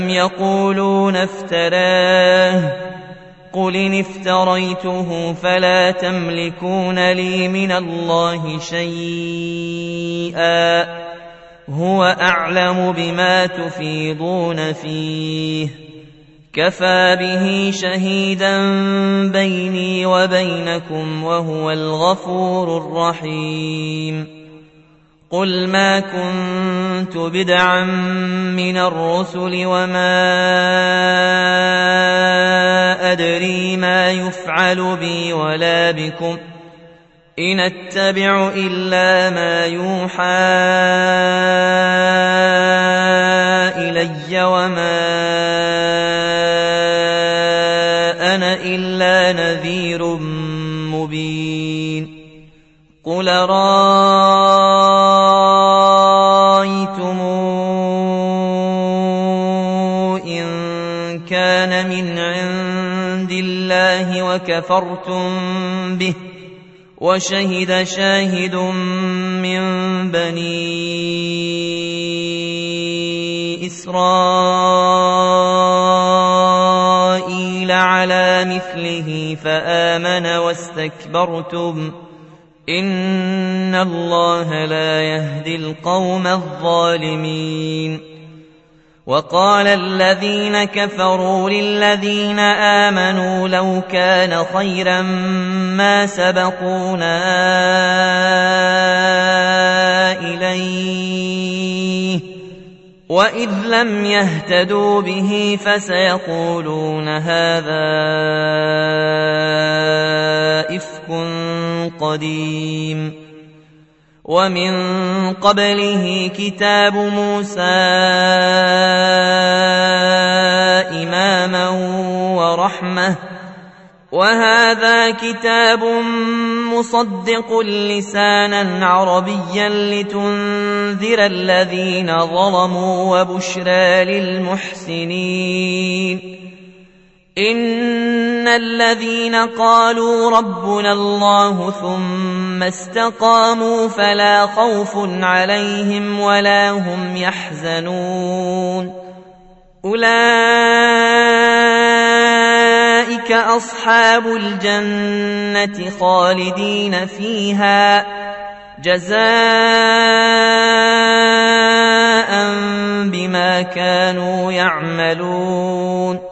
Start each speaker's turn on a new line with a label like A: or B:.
A: يقولون افتراه قل إن افتريته فلا تملكون لي من الله شيئا هو أعلم بما تفيضون فيه كفى به شهيدا بيني وبينكم وهو الغفور الرحيم قل ما كنت بدعا من الرسل وما أدري ما يفعل بي ولا بكم إن أتبع إلا ما يوحى إلي وما أنا إلا نذير مبين قل رأيتم إن كان من عند الله وكفرتم به وشهد شاهد من بني إسرائيل على مثله فآمن واستكبرتم إن الله لا يهدي القوم الظالمين وقال الذين كفروا للذين آمنوا لو كان خيرا ما سبقونا إليه وإذ لم يهتدوا به فسيقولون هذا إفك قديم ومن قبله كتاب موسى إماما ورحمة وهذا كتاب مصدق لسانا عربيا لتنذر الذين ظلموا وبشرى للمحسنين إن الذين قالوا ربنا الله ثم استقاموا فلا خوف عليهم ولا هم يحزنون أولئك أصحاب الجنة خالدين فيها جزاء بما كانوا يعملون